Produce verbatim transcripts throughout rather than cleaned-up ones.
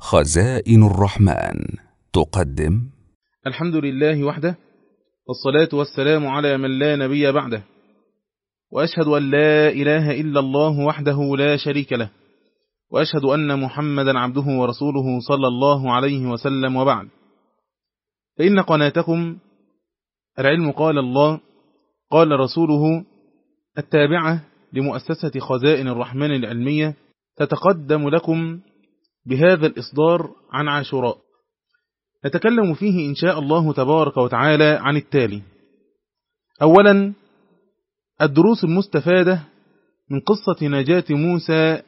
خزائن الرحمن تقدم. الحمد لله وحده، والصلاة والسلام على من لا نبي بعده، وأشهد أن لا إله إلا الله وحده لا شريك له، وأشهد أن محمدا عبده ورسوله صلى الله عليه وسلم. وبعد، فإن قناتكم العلم قال الله قال رسوله التابعة لمؤسسة خزائن الرحمن العلمية تتقدم لكم بهذا الإصدار عن عاشوراء. نتكلم فيه إن شاء الله تبارك وتعالى عن التالي: أولا، الدروس المستفادة من قصة نجاة موسى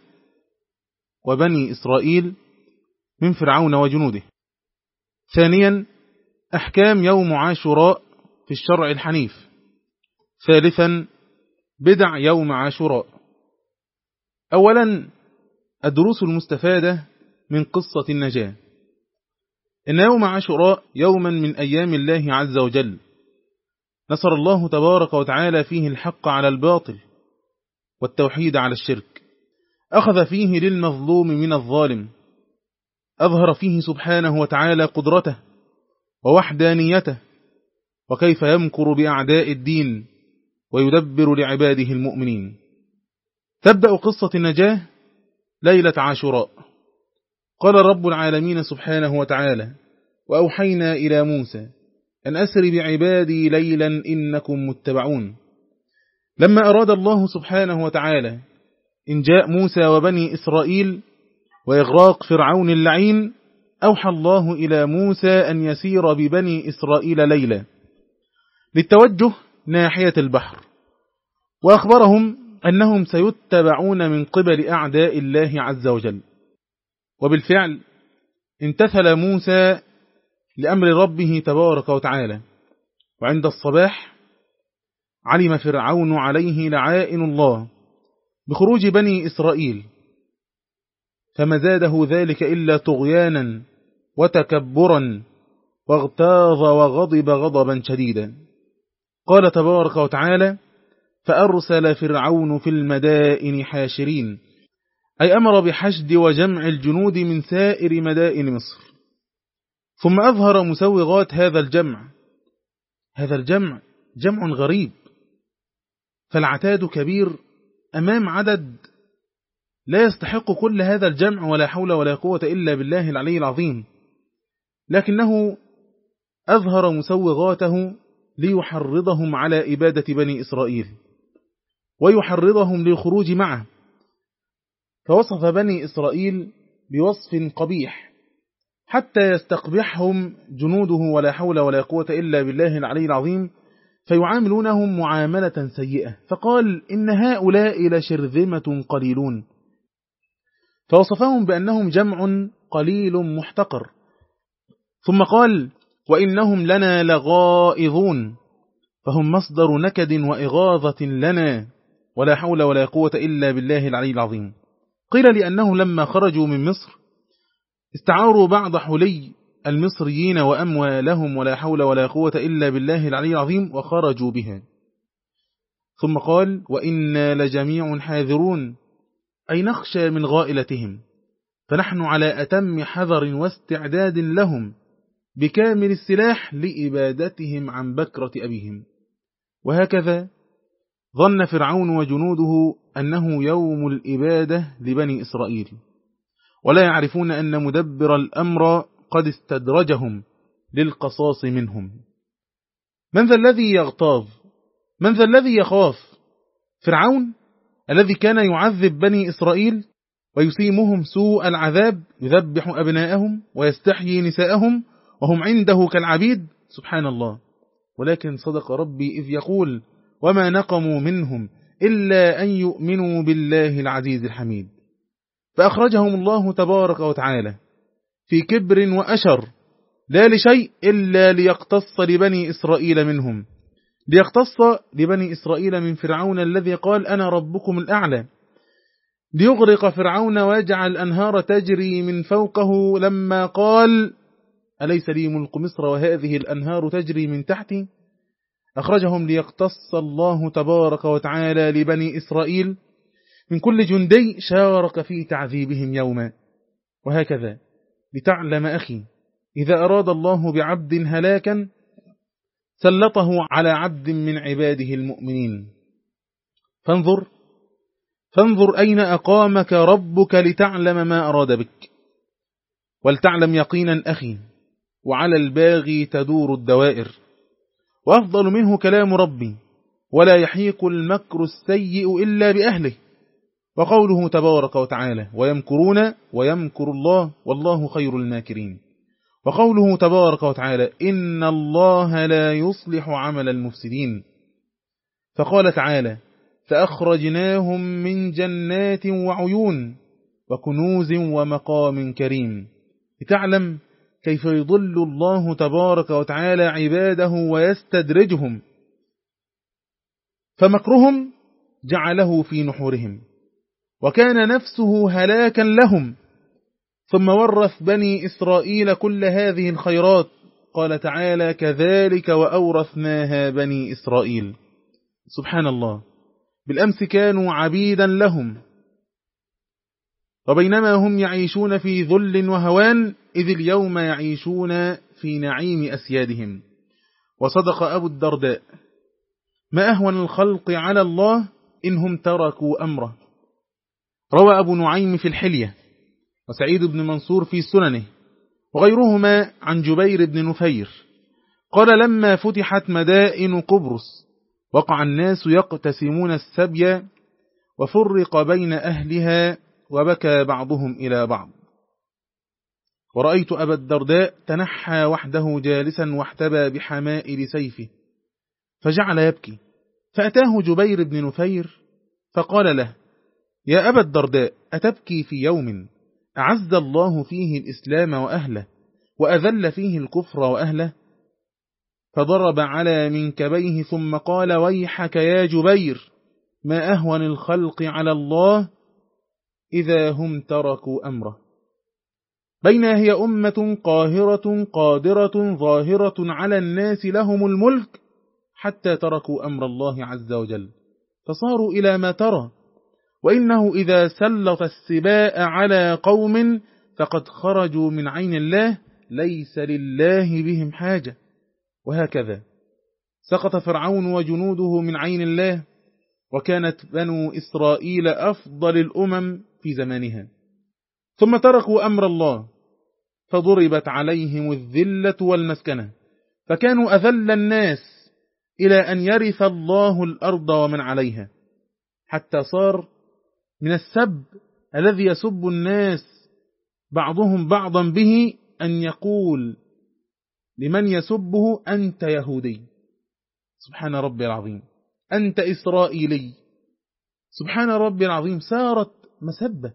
وبني إسرائيل من فرعون وجنوده. ثانيا، أحكام يوم عاشوراء في الشرع الحنيف. ثالثا، بدع يوم عاشوراء. أولا، الدروس المستفادة من قصة النجاة. إن يوم عاشوراء يوما من أيام الله عز وجل، نصر الله تبارك وتعالى فيه الحق على الباطل والتوحيد على الشرك، أخذ فيه للمظلوم من الظالم، أظهر فيه سبحانه وتعالى قدرته ووحدانيته، وكيف يمكر بأعداء الدين ويدبر لعباده المؤمنين. تبدأ قصة النجاة ليلة عاشوراء. قال رب العالمين سبحانه وتعالى: وأوحينا إلى موسى أن أسر بعبادي ليلا إنكم متبعون. لما أراد الله سبحانه وتعالى إنجاء موسى وبني إسرائيل وإغراق فرعون اللعين، أوحى الله إلى موسى أن يسير ببني إسرائيل ليلا للتوجه ناحية البحر، وأخبرهم أنهم سيتبعون من قبل أعداء الله عز وجل. وبالفعل امتثل موسى لأمر ربه تبارك وتعالى، وعند الصباح علم فرعون عليه لعائن الله بخروج بني إسرائيل، فما زاده ذلك إلا طغيانا وتكبرا، واغتاظ وغضب غضبا شديدا. قال تبارك وتعالى: فأرسل فرعون في المدائن حاشرين، أي أمر بحشد وجمع الجنود من سائر مدائن مصر، ثم أظهر مسوغات هذا الجمع. هذا الجمع جمع غريب، فالعتاد كبير أمام عدد لا يستحق كل هذا الجمع، ولا حول ولا قوة إلا بالله العلي العظيم، لكنه أظهر مسوغاته ليحرضهم على إبادة بني إسرائيل ويحرضهم للخروج معه. فوصف بني إسرائيل بوصف قبيح حتى يستقبحهم جنوده، ولا حول ولا قوة إلا بالله العلي العظيم، فيعاملونهم معاملة سيئة. فقال: إن هؤلاء لشرذمة قليلون، فوصفهم بأنهم جمع قليل محتقر. ثم قال: وإنهم لنا لغائظون، فهم مصدر نكد وإغاظة لنا، ولا حول ولا قوة إلا بالله العلي العظيم. قيل لأنهم لما خرجوا من مصر استعاروا بعض حلي المصريين وأموالهم، ولا حول ولا قوة إلا بالله العلي العظيم، وخرجوا بها. ثم قال: وإنا لجميع حاذرون، أي نخشى من غائلتهم، فنحن على أتم حذر واستعداد لهم بكامل السلاح لإبادتهم عن بكرة أبيهم. وهكذا ظن فرعون وجنوده أنه يوم الإبادة لبني إسرائيل، ولا يعرفون أن مدبر الأمر قد استدرجهم للقصاص منهم. من ذا الذي يغتاظ؟ من ذا الذي يخاف؟ فرعون الذي كان يعذب بني إسرائيل ويسيمهم سوء العذاب، يذبح أبناءهم ويستحيي نساءهم وهم عنده كالعبيد، سبحان الله. ولكن صدق ربي إذ يقول: وما نقموا منهم إلا أن يؤمنوا بالله العزيز الحميد. فأخرجهم الله تبارك وتعالى في كبر وأشر، لا لشيء إلا ليقتص لبني إسرائيل منهم، ليقتص لبني إسرائيل من فرعون الذي قال: أنا ربكم الأعلى، ليغرق فرعون ويجعل الأنهار تجري من فوقه لما قال: أليس لي ملك مصر وهذه الأنهار تجري من تحتي. أخرجهم ليقتص الله تبارك وتعالى لبني إسرائيل من كل جندي شارك في تعذيبهم يوما. وهكذا لتعلم أخي إذا أراد الله بعبد هلاكا سلطه على عبد من عباده المؤمنين. فانظر فانظر أين أقامك ربك لتعلم ما أراد بك. ولتعلم يقينا أخي وعلى الباغي تدور الدوائر، وأفضل منه كلام ربي ولا يحيق المكر السيء إلا بأهله. وقوله تبارك وتعالى ويمكرون ويمكر الله والله خير الماكرين. وقوله تبارك وتعالى إن الله لا يصلح عمل المفسدين. فقال تعالى فأخرجناهم من جنات وعيون وكنوز ومقام كريم، لتعلم كيف يضل الله تبارك وتعالى عباده ويستدرجهم، فمكرهم جعله في نحورهم وكان نفسه هلاكا لهم. ثم ورث بني إسرائيل كل هذه الخيرات. قال تعالى كذلك وأورثناها بني إسرائيل. سبحان الله، بالأمس كانوا عبيدا لهم، وبينما هم يعيشون في ذل وهوان إذ اليوم يعيشون في نعيم أسيادهم. وصدق أبو الدرداء ما أهون الخلق على الله إنهم تركوا أمره. روى أبو نعيم في الحلية وسعيد بن منصور في سننه وغيرهما عن جبير بن نفير قال لما فتحت مدائن قبرص وقع الناس يقتسمون السبي وفرق بين أهلها وبكى بعضهم إلى بعض. ورأيت أبا الدرداء تنحى وحده جالسا واحتبى بحمائل سيفه فجعل يبكي، فأتاه جبير بن نفير فقال له يا أبا الدرداء أتبكي في يوم أعز الله فيه الإسلام وأهله وأذل فيه الكفر وأهله؟ فضرب على منكبيه ثم قال ويحك يا جبير ما أهون الخلق على الله إذا هم تركوا أمره. بينها هي أمة قاهرة قادرة ظاهرة على الناس لهم الملك حتى تركوا أمر الله عز وجل فصاروا إلى ما ترى. وإنه إذا سلط السباء على قوم فقد خرجوا من عين الله ليس لله بهم حاجة. وهكذا سقط فرعون وجنوده من عين الله، وكانت بنو إسرائيل أفضل الأمم في زمانها، ثم تركوا أمر الله فضربت عليهم الذلة والمسكنة، فكانوا أذل الناس إلى أن يرث الله الأرض ومن عليها، حتى صار من السب الذي يسب الناس بعضهم بعضا به أن يقول لمن يسبه أنت يهودي. سبحان ربي العظيم. أنت إسرائيلي. سبحان ربي العظيم. سارت مسبة.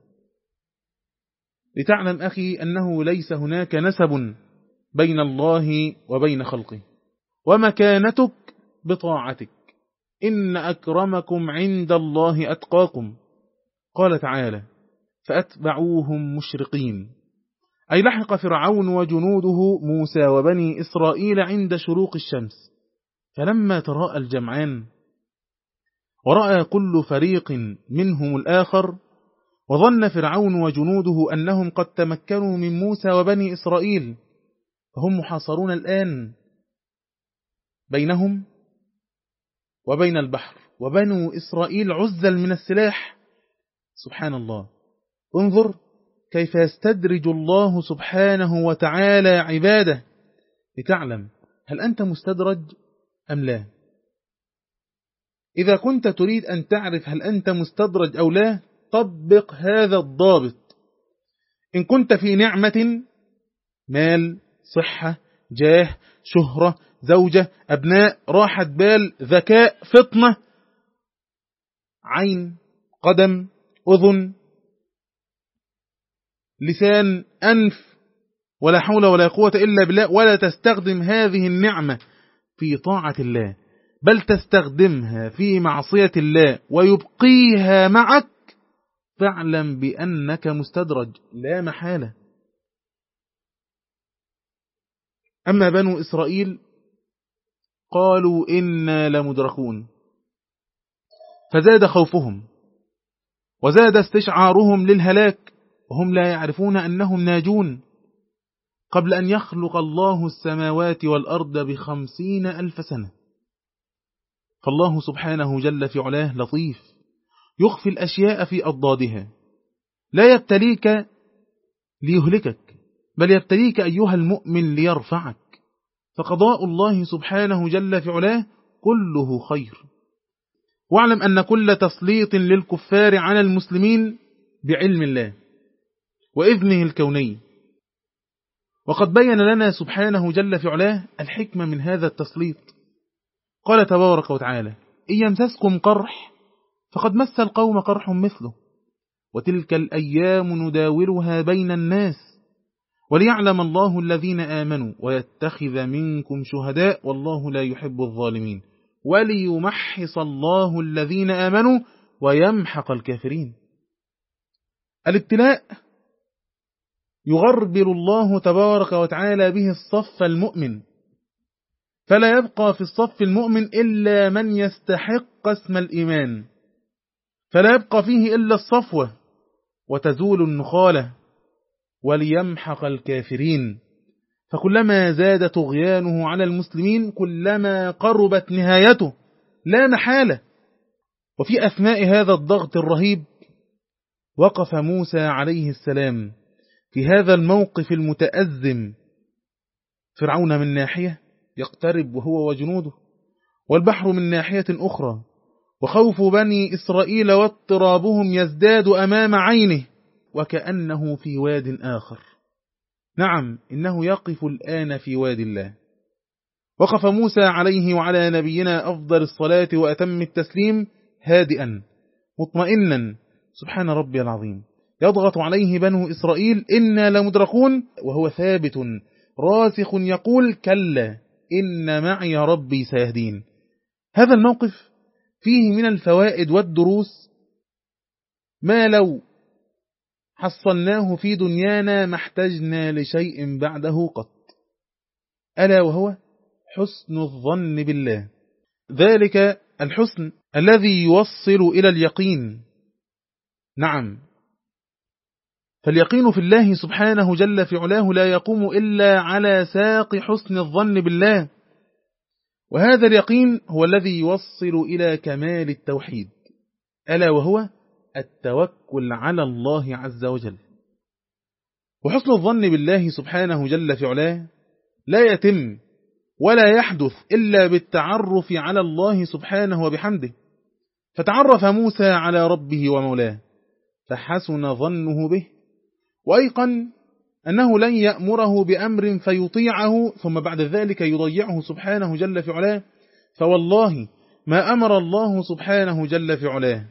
لتعلم أخي أنه ليس هناك نسب بين الله وبين خلقه، ومكانتك بطاعتك. إن أكرمكم عند الله أتقاكم. قال تعالى فأتبعوهم مشرقين، أي لحق فرعون وجنوده موسى وبني إسرائيل عند شروق الشمس، فلما تراءى الجمعان ورأى كل فريق منهم الآخر وظن فرعون وجنوده أنهم قد تمكنوا من موسى وبني إسرائيل، فهم محاصرون الآن بينهم وبين البحر، وبنو إسرائيل عزل من السلاح. سبحان الله. انظر كيف يستدرج الله سبحانه وتعالى عباده لتعلم هل أنت مستدرج أم لا. إذا كنت تريد أن تعرف هل أنت مستدرج أو لا طبق هذا الضابط. إن كنت في نعمة مال، صحة، جاه، شهرة، زوجة، أبناء، راحة بال، ذكاء، فطنة، عين، قدم، أذن، لسان، أنف، ولا حول ولا قوة إلا بالله، ولا تستخدم هذه النعمة في طاعة الله، بل تستخدمها في معصية الله ويبقيها معك، فاعلم بأنك مستدرج لا محالة. أما بنو إسرائيل قالوا إنا لمدركون، فزاد خوفهم وزاد استشعارهم للهلاك، وهم لا يعرفون أنهم ناجون، قبل أن يخلق الله السماوات والأرض بخمسين ألف سنة. فالله سبحانه جل في علاه لطيف يخفي الأشياء في أضدادها، لا يبتليك ليهلكك، بل يبتليك أيها المؤمن ليرفعك. فقضاء الله سبحانه جل في علاه كله خير. واعلم أن كل تسليط للكفار على المسلمين بعلم الله وإذنه الكوني. وقد بين لنا سبحانه جل في علاه الحكمة من هذا التسليط. قال تبارك وتعالى: إن يمسسكم قرح فقد مس القوم قرح مثله وتلك الأيام نداولها بين الناس وليعلم الله الذين آمنوا ويتخذ منكم شهداء والله لا يحب الظالمين وليمحص الله الذين آمنوا ويمحق الكافرين. الابتلاء يغربل الله تبارك وتعالى به الصف المؤمن، فلا يبقى في الصف المؤمن إلا من يستحق اسم الإيمان، فلا يبقى فيه إلا الصفوة وتزول النخالة، وليمحق الكافرين. فكلما زاد طغيانه على المسلمين كلما قربت نهايته لا محالة. وفي أثناء هذا الضغط الرهيب وقف موسى عليه السلام في هذا الموقف المتأزم، فرعون من ناحية يقترب وهو وجنوده، والبحر من ناحية أخرى، وخوف بني إسرائيل واضطرابهم يزداد أمام عينه وكأنه في واد آخر. نعم، إنه يقف الآن في واد الله. وقف موسى عليه وعلى نبينا أفضل الصلاة وأتم التسليم هادئا مطمئنا سبحان ربي العظيم. يضغط عليه بنو إسرائيل إنا لمدركون، وهو ثابت راسخ يقول كلا إن معي ربي سيهدين. هذا الموقف فيه من الفوائد والدروس ما لو حصلناه في دنيانا ما احتجنا لشيء بعده قط، ألا وهو حسن الظن بالله، ذلك الحسن الذي يوصل إلى اليقين. نعم، فاليقين في الله سبحانه جل في علاه لا يقوم إلا على ساق حسن الظن بالله، وهذا اليقين هو الذي يوصل إلى كمال التوحيد، ألا وهو التوكل على الله عز وجل. وحسن الظن بالله سبحانه جل في علاه لا يتم ولا يحدث إلا بالتعرف على الله سبحانه وبحمده. فتعرف موسى على ربه ومولاه فحسن ظنه به، وأيقن أنه لن يأمره بأمر فيطيعه ثم بعد ذلك يضيعه سبحانه جل في علاه. فوالله ما أمر الله سبحانه جل في علاه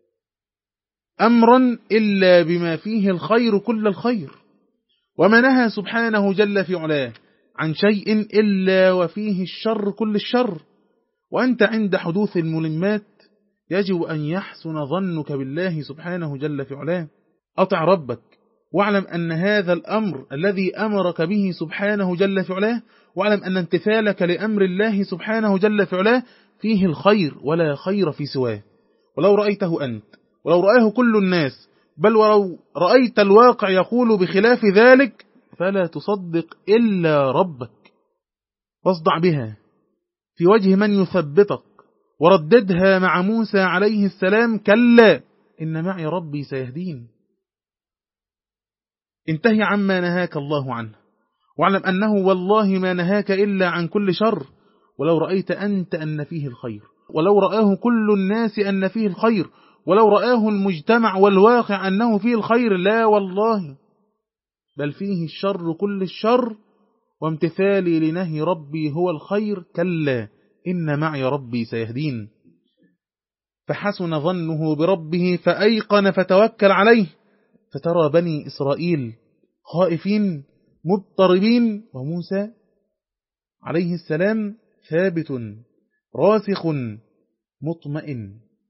أمرا إلا بما فيه الخير كل الخير، وما نهى سبحانه جل في علاه عن شيء إلا وفيه الشر كل الشر. وأنت عند حدوث الملمات يجب أن يحسن ظنك بالله سبحانه جل في علاه. أطع ربك واعلم أن هذا الأمر الذي أمرك به سبحانه جل في علاه، واعلم أن امتثالك لأمر الله سبحانه جل في علاه فيه الخير ولا خير في سواه. ولو رأيته أنت ولو رأيه كل الناس، بل ولو رأيت الواقع يقول بخلاف ذلك، فلا تصدق إلا ربك، واصدع بها في وجه من يثبتك، ورددها مع موسى عليه السلام كلا إن معي ربي سيهدين. انتهي عما نهاك الله عنه، واعلم أنه والله ما نهاك إلا عن كل شر. ولو رأيت أنت أن فيه الخير، ولو رآه كل الناس أن فيه الخير، ولو رآه المجتمع والواقع أنه فيه الخير، لا والله، بل فيه الشر كل الشر، وامتثالي لنهي ربي هو الخير كلا إن معي ربي سيهدين. فحسن ظنه بربه فأيقن فتوكل عليه. فترى بني إسرائيل خائفين مضطربين، وموسى عليه السلام ثابت راسخ مطمئن.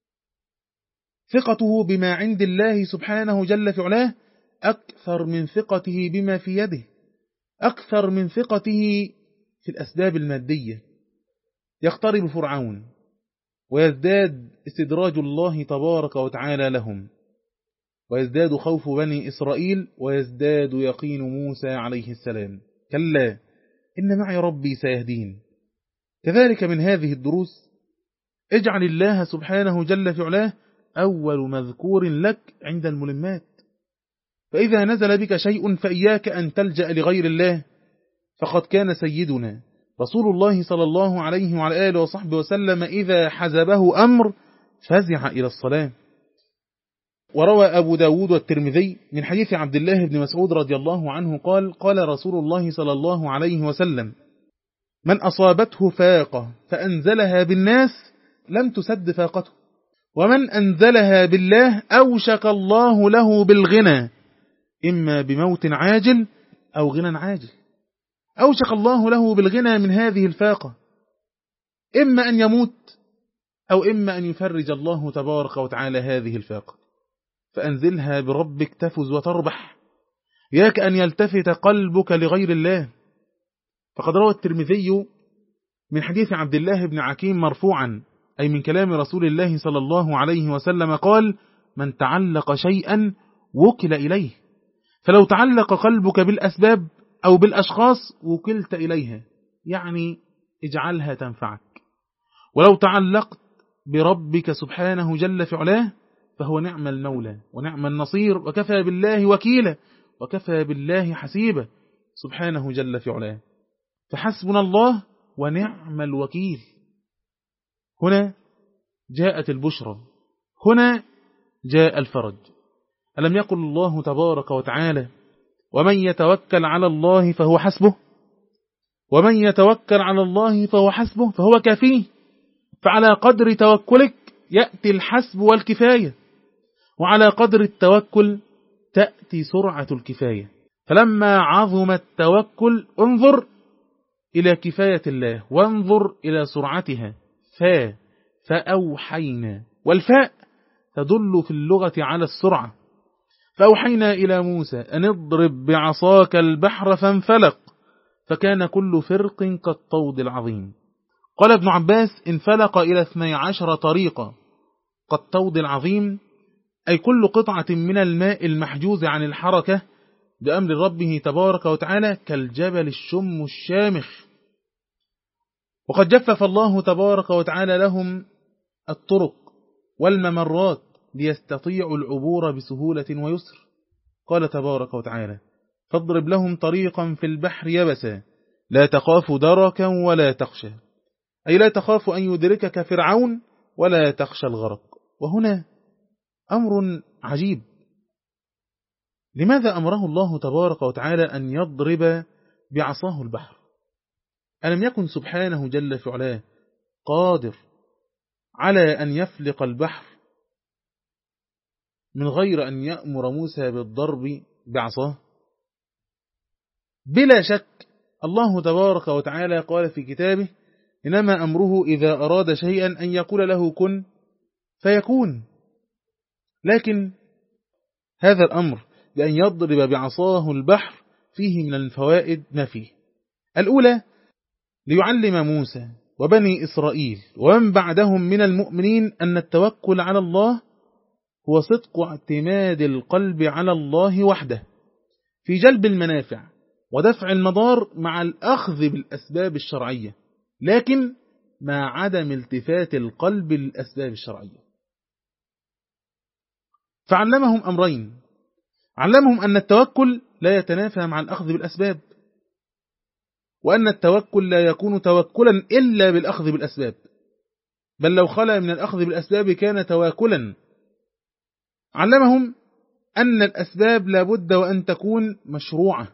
ثقته بما عند الله سبحانه جل في علاه أكثر من ثقته بما في يده، أكثر من ثقته في الأسباب المادية. يقترب فرعون ويزداد استدراج الله تبارك وتعالى لهم، ويزداد خوف بني إسرائيل، ويزداد يقين موسى عليه السلام. كلا إن معي ربي سيهدين. كذلك من هذه الدروس اجعل الله سبحانه جل في علاه أول مذكور لك عند الملمات، فإذا نزل بك شيء فإياك أن تلجأ لغير الله، فقد كان سيدنا رسول الله صلى الله عليه وعلى آله وصحبه وسلم إذا حزبه أمر فزع إلى الصلاة. وروى أبو داود والترمذي من حديث عبد الله بن مسعود رضي الله عنه قال قال رسول الله صلى الله عليه وسلم: من أصابته فاقة فأنزلها بالناس لم تسد فاقته، ومن أنزلها بالله أوشك الله له بالغنى، إما بموت عاجل أو غنى عاجل. أوشك الله له بالغنى من هذه الفاقة، إما أن يموت أو إما أن يفرج الله تبارك وتعالى هذه الفاقة. فأنزلها بربك تفز وتربح، ياك أن يلتفت قلبك لغير الله. فقد روى الترمذي من حديث عبد الله بن عكيم مرفوعا، أي من كلام رسول الله صلى الله عليه وسلم قال: من تعلق شيئا وكل إليه، فلو تعلق قلبك بالأسباب أو بالأشخاص وكلت إليها، يعني اجعلها تنفعك. ولو تعلقت بربك سبحانه جل في علاه فهو نعم المولى ونعم النصير، وكفى بالله وكيلا وكفى بالله حسيبا سبحانه جل في علاه. فحسبنا الله ونعم الوكيل. هنا جاءت البشرى، هنا جاء الفرج. ألم يقل الله تبارك وتعالى: ومن يتوكل على الله فهو حسبه، ومن يتوكل على الله فهو حسبه، فهو كافيه. فعلى قدر توكلك يأتي الحسب والكفاية، وعلى قدر التوكل تأتي سرعة الكفاية. فلما عظم التوكل انظر إلى كفاية الله وانظر إلى سرعتها. فا فأوحينا، والفاء تدل في اللغة على السرعة. فأوحينا إلى موسى أن اضرب بعصاك البحر فانفلق فكان كل فرق كالطود العظيم. قال ابن عباس: انفلق إلى اثني عشر طريقة كالطود العظيم، أي كل قطعة من الماء المحجوز عن الحركة بأمر ربه تبارك وتعالى كالجبل الشم الشامخ. وقد جفف الله تبارك وتعالى لهم الطرق والممرات ليستطيعوا العبور بسهولة ويسر. قال تبارك وتعالى: فاضرب لهم طريقا في البحر يبسا لا تخاف دركا ولا تخشى، أي لا تخاف أن يدركك فرعون ولا تخشى الغرق. وهنا أمر عجيب، لماذا أمره الله تبارك وتعالى أن يضرب بعصاه البحر؟ ألم يكن سبحانه جل في علاه قادر على أن يفلق البحر من غير أن يأمر موسى بالضرب بعصاه؟ بلا شك الله تبارك وتعالى قال في كتابه: إنما أمره إذا أراد شيئا أن يقول له كن فيكون. لكن هذا الأمر بأن يضرب بعصاه البحر فيه من الفوائد ما فيه. الأولى: ليعلم موسى وبني إسرائيل ومن بعدهم من المؤمنين أن التوكل على الله هو صدق اعتماد القلب على الله وحده في جلب المنافع ودفع المضار مع الأخذ بالأسباب الشرعية، لكن مع عدم التفات القلب للأسباب الشرعية. فعلمهم أمرين: علمهم أن التوكل لا يتنافى مع الأخذ بالأسباب، وأن التوكل لا يكون توكلا إلا بالأخذ بالأسباب، بل لو خلا من الأخذ بالأسباب كان تواكلا. علمهم أن الأسباب لا بد وأن تكون مشروعة.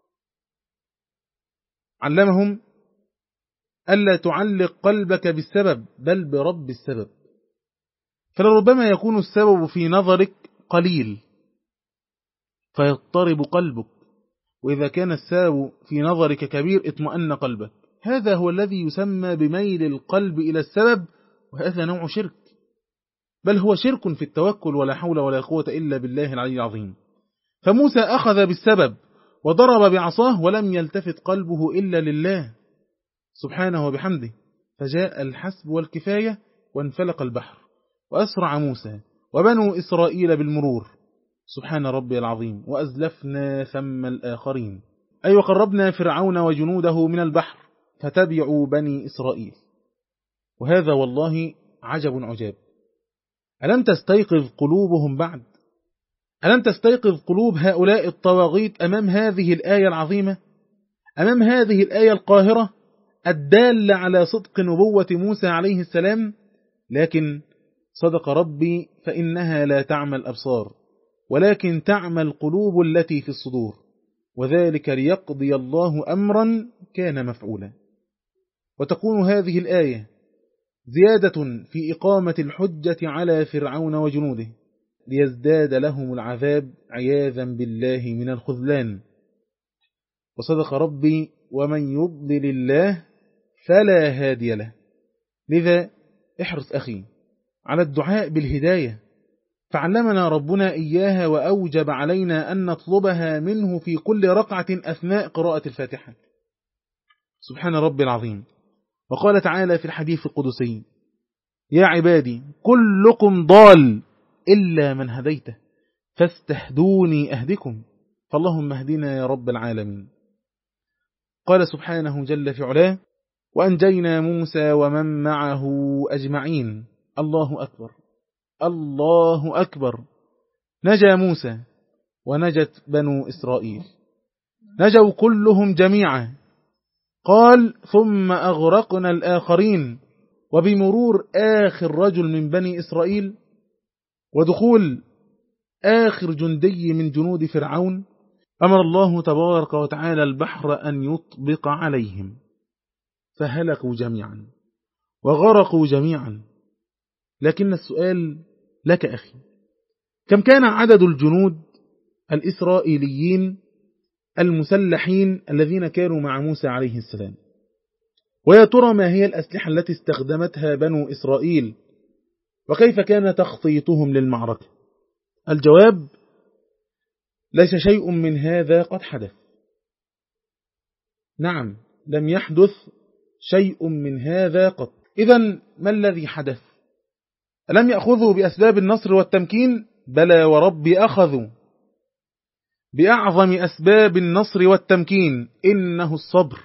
علمهم ألا تعلق قلبك بالسبب بل برب السبب، فلربما يكون السبب في نظرك قليل فيضطرب قلبك، وإذا كان السبب في نظرك كبير اطمأن قلبك. هذا هو الذي يسمى بميل القلب إلى السبب، وهذا نوع شرك، بل هو شرك في التوكل، ولا حول ولا قوة إلا بالله العلي العظيم. فموسى أخذ بالسبب وضرب بعصاه ولم يلتفت قلبه إلا لله سبحانه وبحمده، فجاء الحسب والكفاية وانفلق البحر، وأسرع موسى وبنو إسرائيل بالمرور سبحان ربي العظيم، وأزلفنا ثم الآخرين. أي وقربنا فرعون وجنوده من البحر فتبعوا بني إسرائيل. وهذا والله عجب عجاب. ألم تستيقظ قلوبهم بعد؟ ألم تستيقظ قلوب هؤلاء الطواغيت أمام هذه الآية العظيمة، أمام هذه الآية القاهرة الدالة على صدق نبوة موسى عليه السلام؟ لكن صدق ربي فإنها لا تعمى الأبصار ولكن تعمى القلوب التي في الصدور، وذلك ليقضي الله أمرا كان مفعولا. وتكون هذه الآية زيادة في إقامة الحجة على فرعون وجنوده ليزداد لهم العذاب عياذا بالله من الخذلان. وصدق ربي ومن يضلل الله فلا هادي له. لذا احرص أخي على الدعاء بالهداية، فعلمنا ربنا إياها وأوجب علينا أن نطلبها منه في كل ركعة أثناء قراءة الفاتحة. سبحان ربي العظيم. وقال تعالى في الحديث القدسي: يا عبادي كلكم ضال إلا من هديته فاستهدوني أهدكم، فاللهم اهدنا يا رب العالمين. قال سبحانه جل في علاه: وأنجينا موسى ومن معه أجمعين. الله أكبر الله أكبر. نجا موسى ونجت بنو إسرائيل، نجوا كلهم جميعا. قال: ثم أغرقنا الآخرين. وبمرور آخر رجل من بني إسرائيل ودخول آخر جندي من جنود فرعون أمر الله تبارك وتعالى البحر أن يطبق عليهم فهلكوا جميعا وغرقوا جميعا. لكن السؤال لك أخي: كم كان عدد الجنود الإسرائيليين المسلحين الذين كانوا مع موسى عليه السلام؟ ويا ترى ما هي الأسلحة التي استخدمتها بنو إسرائيل؟ وكيف كان تخطيطهم للمعركة؟ الجواب: ليس شيء من هذا قد حدث. نعم، لم يحدث شيء من هذا قط. إذن ما الذي حدث؟ ألم يأخذوا بأسباب النصر والتمكين؟ بلى وربي أخذوا بأعظم أسباب النصر والتمكين، إنه الصبر.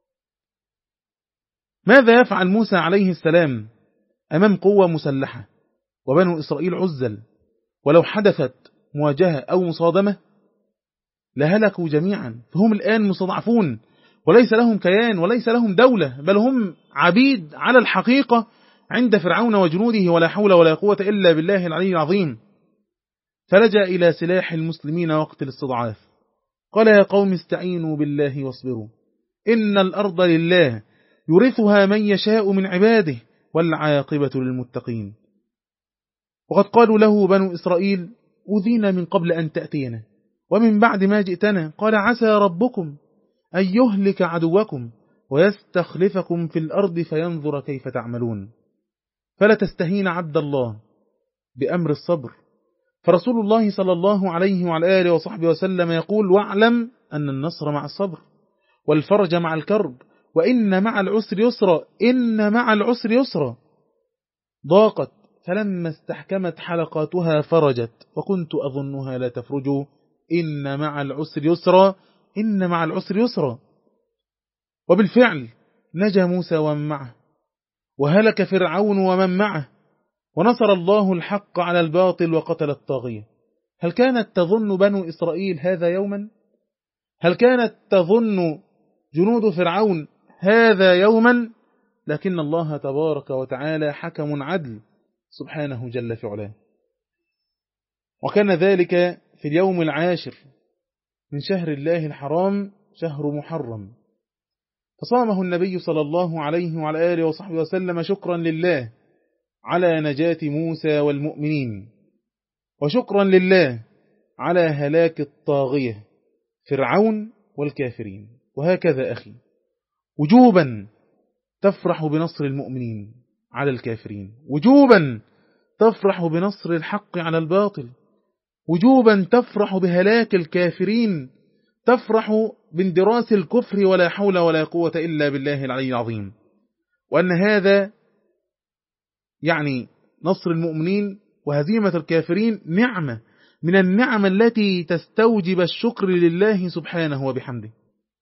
ماذا يفعل موسى عليه السلام أمام قوة مسلحة وبنو إسرائيل عزل؟ ولو حدثت مواجهة أو مصادمة لهلكوا جميعا، فهم الآن مستضعفون وليس لهم كيان وليس لهم دولة، بل هم عبيد على الحقيقة عند فرعون وجنوده، ولا حول ولا قوة إلا بالله العلي العظيم. فلجأ إلى سلاح المسلمين وقت الاستضعاف. قال: يا قوم استعينوا بالله واصبروا إن الأرض لله يورثها من يشاء من عباده والعاقبة للمتقين. وقد قالوا له بنو إسرائيل: أوذينا من قبل أن تأتينا ومن بعد ما جئتنا. قال: عسى ربكم أن يهلك عدوكم ويستخلفكم في الأرض فينظر كيف تعملون. فلا تستهين عبد الله بأمر الصبر، فرسول الله صلى الله عليه وعلى آله وصحبه وسلم يقول: واعلم أن النصر مع الصبر والفرج مع الكرب وإن مع العسر يسرا إن مع العسر يسرا. ضاقت فلما استحكمت حلقاتها فرجت وكنت أظنها لا تفرج إن مع العسر يسرا إن مع العسر يسرا. وبالفعل نجا موسى ومن معه وهلك فرعون ومن معه ونصر الله الحق على الباطل وقتل الطاغية. هل كانت تظن بنو إسرائيل هذا يوما؟ هل كانت تظن جنود فرعون هذا يوما؟ لكن الله تبارك وتعالى حكم عدل سبحانه جل في علاه. وكان ذلك في اليوم العاشر من شهر الله الحرام، شهر محرم، فصامه النبي صلى الله عليه وعلى آله وصحبه وسلم شكرا لله على نجاة موسى والمؤمنين، وشكرا لله على هلاك الطاغية فرعون والكافرين. وهكذا أخي وجوبا تفرح بنصر المؤمنين على الكافرين، وجوبا تفرح بنصر الحق على الباطل، وجوبا تفرح بهلاك الكافرين، تفرح باندراس الكفر ولا حول ولا قوة إلا بالله العلي العظيم. وأن هذا يعني نصر المؤمنين وهزيمة الكافرين نعمة من النعم التي تستوجب الشكر لله سبحانه وبحمده.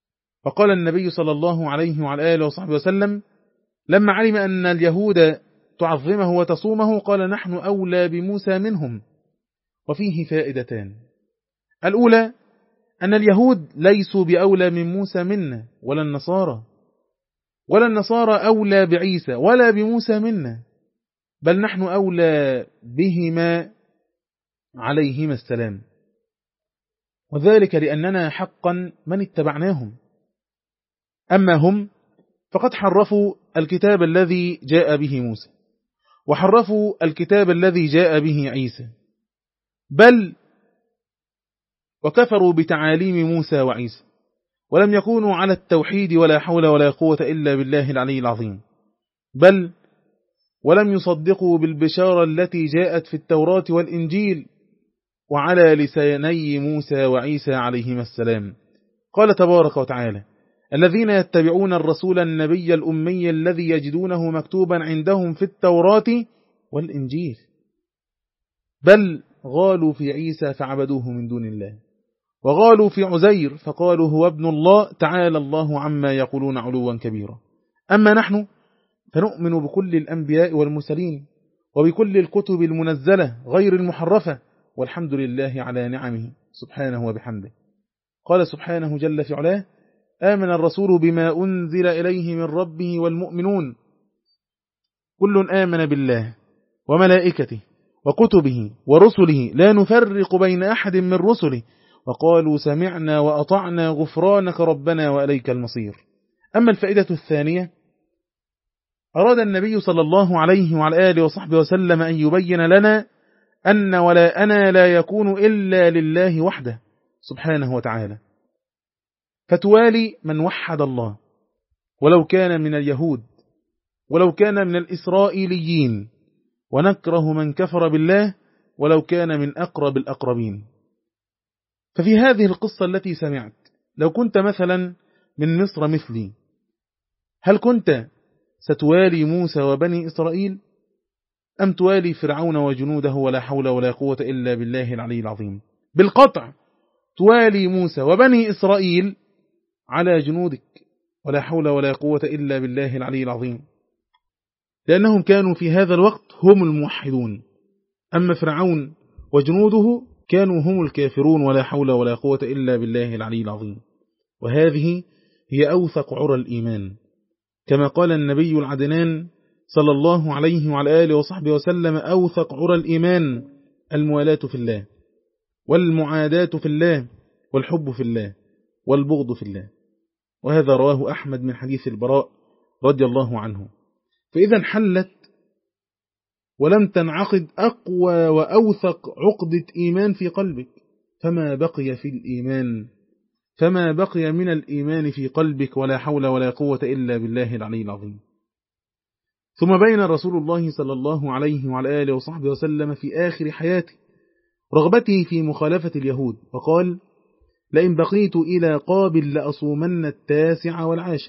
فقال النبي صلى الله عليه وعلى آله وصحبه وسلم لما علم أن اليهود تعظمه وتصومه قال نحن أولى بموسى منهم. وفيه فائدتان: الأولى أن اليهود ليسوا بأولى من موسى منا، ولا النصارى ولا النصارى أولى بعيسى ولا بموسى منا، بل نحن أولى بهما عليهما السلام، وذلك لأننا حقا من اتبعناهم. أما هم فقد حرفوا الكتاب الذي جاء به موسى، وحرفوا الكتاب الذي جاء به عيسى، بل وكفروا بتعاليم موسى وعيسى، ولم يكونوا على التوحيد ولا حول ولا قوة إلا بالله العلي العظيم، بل ولم يصدقوا بالبشارة التي جاءت في التوراة والإنجيل وعلى لساني موسى وعيسى عليهما السلام. قال تبارك وتعالى: الذين يتبعون الرسول النبي الأمي الذي يجدونه مكتوبا عندهم في التوراة والإنجيل، بل غالوا في عيسى فعبدوه من دون الله، وغالوا في عزير فقالوا هو ابن الله، تعالى الله عما يقولون علوا كبيرا. أما نحن فنؤمن بكل الأنبياء والمرسلين وبكل الكتب المنزلة غير المحرفة، والحمد لله على نعمه سبحانه وبحمده. قال سبحانه جل في علاه: آمن الرسول بما أنزل إليه من ربه والمؤمنون كل آمن بالله وملائكته وكتبه ورسله لا نفرق بين أحد من رسله وقالوا سمعنا وأطعنا غفرانك ربنا وإليك المصير. أما الفائدة الثانية: أراد النبي صلى الله عليه وعلى آله وصحبه وسلم أن يبين لنا أن ولا أنا لا يكون إلا لله وحده سبحانه وتعالى، فتوالي من وحد الله ولو كان من اليهود ولو كان من الإسرائيليين، ونكره من كفر بالله ولو كان من أقرب الأقربين. ففي هذه القصة التي سمعت، لو كنت مثلا من مصر مثلي، هل كنت ستوالي موسى وبني إسرائيل أم توالي فرعون وجنوده ولا حول ولا قوة إلا بالله العلي العظيم؟ بالقطع توالي موسى وبني إسرائيل على جنودك ولا حول ولا قوة إلا بالله العلي العظيم، لأنهم كانوا في هذا الوقت هم الموحدون، أما فرعون وجنوده كانوا هم الكافرون ولا حول ولا قوة إلا بالله العلي العظيم. وهذه هي أوثق عرى الإيمان، كما قال النبي العدنان صلى الله عليه وعلى آله وصحبه وسلم: أوثق عرى الإيمان الموالاة في الله، والمعاداة في الله، والحب في الله، والبغض في الله. وهذا رواه أحمد من حديث البراء رضي الله عنه. فإذا حلت ولم تنعقد أقوى وأوثق عقدة إيمان في قلبك، فما بقي في الإيمان فما بقي من الإيمان في قلبك ولا حول ولا قوة إلا بالله العلي العظيم. ثم بين رسول الله صلى الله عليه وعلى آله وصحبه وسلم في آخر حياته رغبته في مخالفة اليهود، وقال: لئن بقيت إلى قابل لأصومن التاسع والعاشر.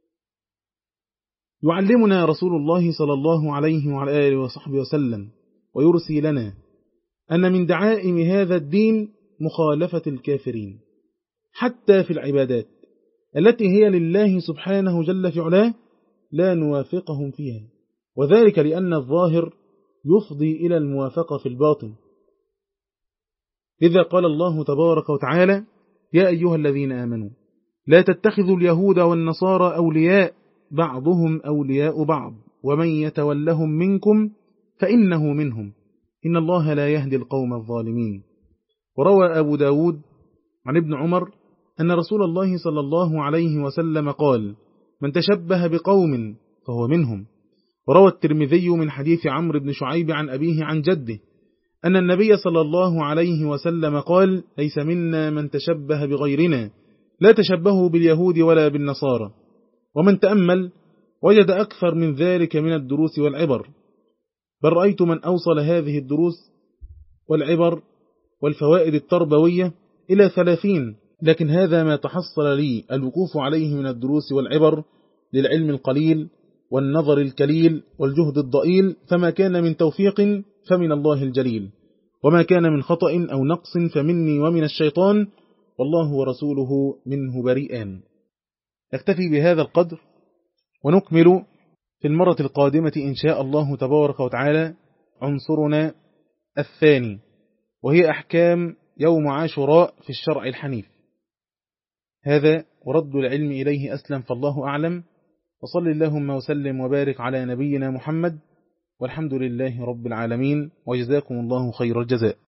يعلمنا رسول الله صلى الله عليه وعلى آله وصحبه وسلم ويرسي لنا أن من دعائم هذا الدين مخالفة الكافرين حتى في العبادات التي هي لله سبحانه جل في علاه، لا نوافقهم فيها، وذلك لأن الظاهر يفضي إلى الموافقة في الباطن. إذا قال الله تبارك وتعالى: يا أيها الذين آمنوا لا تتخذوا اليهود والنصارى أولياء بعضهم أولياء بعض ومن يتولهم منكم فإنه منهم إن الله لا يهدي القوم الظالمين. وروى أبو داود عن ابن عمر أن رسول الله صلى الله عليه وسلم قال: من تشبه بقوم فهو منهم. وروى الترمذي من حديث عمرو بن شعيب عن أبيه عن جده أن النبي صلى الله عليه وسلم قال: ليس منا من تشبه بغيرنا، لا تشبهوا باليهود ولا بالنصارى. ومن تأمل وجد أكثر من ذلك من الدروس والعبر، بل رأيت من أوصل هذه الدروس والعبر والفوائد التربوية إلى ثلاثين، لكن هذا ما تحصل لي الوقوف عليه من الدروس والعبر للعلم القليل والنظر الكليل والجهد الضئيل، فما كان من توفيق فمن الله الجليل، وما كان من خطأ أو نقص فمني ومن الشيطان، والله ورسوله منه بريئان. نكتفي بهذا القدر، ونكمل في المرة القادمة إن شاء الله تبارك وتعالى عنصرنا الثاني، وهي أحكام يوم عاشوراء في الشرع الحنيف. هذا ورد العلم إليه أسلم، فالله أعلم. وصل اللهم وسلم وبارك على نبينا محمد، والحمد لله رب العالمين، وجزاكم الله خير الجزاء.